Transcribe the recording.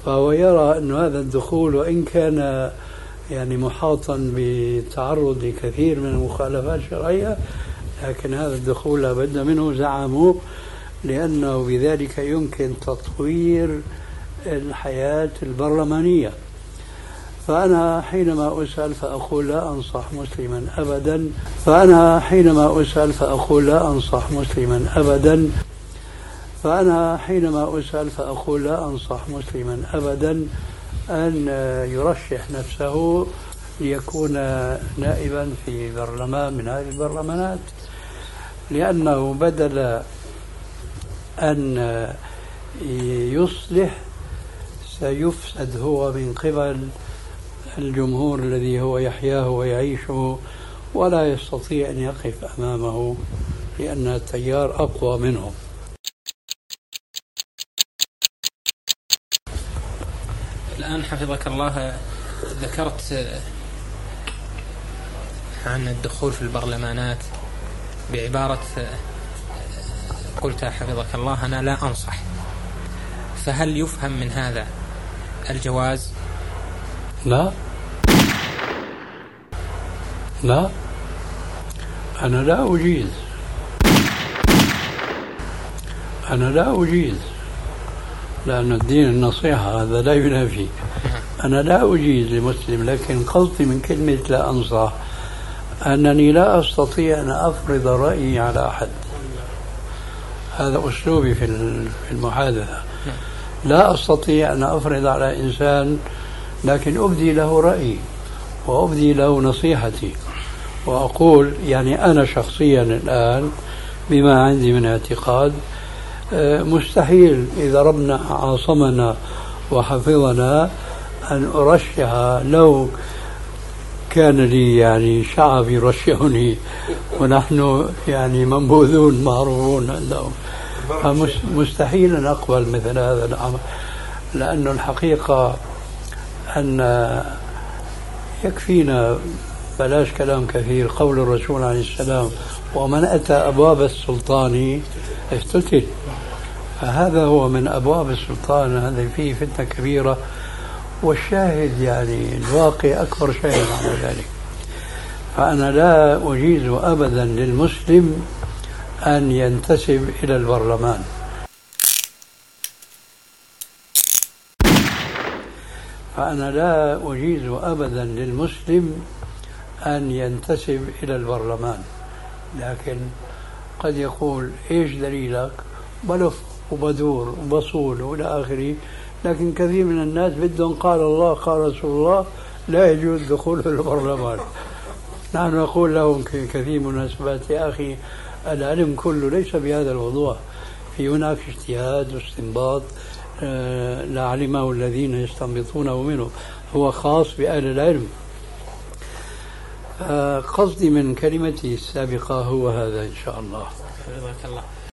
فهو يرى أن هذا الدخول وإن كان يعني محاطا بتعرض لكثير من المخالفات الشرعية، لكن هذا الدخول لا بد منه زعموا، لأنه بذلك يمكن تطوير الحياة البرلمانية. فأنا حينما أسأل فأقول لا أنصح مسلما أبدا، فأنا حينما أسأل فأقول لا أنصح مسلما أبدا، فأنا حينما أسأل فأقول لا أنصح مسلما أبدا أن يرشح نفسه ليكون نائبا في برلمان من هذه البرلمانات، لأنه بدل أن يصلح سيفسد هو من قبل الجمهور الذي هو يحياه ويعيشه، ولا يستطيع أن يقف أمامه لأن التيار أقوى منه. الآن حفظك الله ذكرت عن الدخول في البرلمانات بعبارة قلت حفظك الله أنا لا أنصح، فهل يفهم من هذا الجواز؟ لا، أنا لا أجيز، لأن الدين النصيحة هذا لا ينافي. أنا لا أجيز لمسلم، لكن قصدي من كلمة لا أنصح أنني لا أستطيع أن أفرض رأيي على أحد. هذا أسلوبي في المحادثة. لا أستطيع أن أفرض على إنسان، لكن أبدي له رأيي وأبدي له نصيحتي وأقول يعني أنا شخصيا الآن بما عندي من اعتقاد مستحيل إذا ربنا عاصمنا وحفظنا أن أرشح، لو كان لي يعني شعب يرشحني ونحن يعني منبوذون معروفون عندهم، فمستحيل أن أقبل مثل هذا الأمر، لأن الحقيقة أن يكفينا بلاش كلام كثير قول الرسول عليه السلام ومن أتى أبواب السلطان افتتن، فهذا هو من أبواب السلطان، هذا فيه فتنة كبيرة، والشاهد يعني الواقع أكبر شاهد على ذلك. فأنا لا أجيز أبدا للمسلم أن ينتسب إلى البرلمان. فأنا لا أجيز أبدا للمسلم أن ينتسب إلى البرلمان، لكن قد يقول إيش دليلك؟ بلف وبدور وبصول وإلى آخره، لكن كثير من الناس بدهم قال الله قال رسول الله، لا يجوز دخول في البرلمان. نحن نقول لهم في كثير من المناسبات يا أخي العلم كله ليس بهذا الوضوح، في هناك اجتهاد واستنباط لعلمه الذين يستنبطونه منه، هو خاص بأهل العلم. قصدي من كلمتي السابقة هو هذا إن شاء الله. حفظك الله.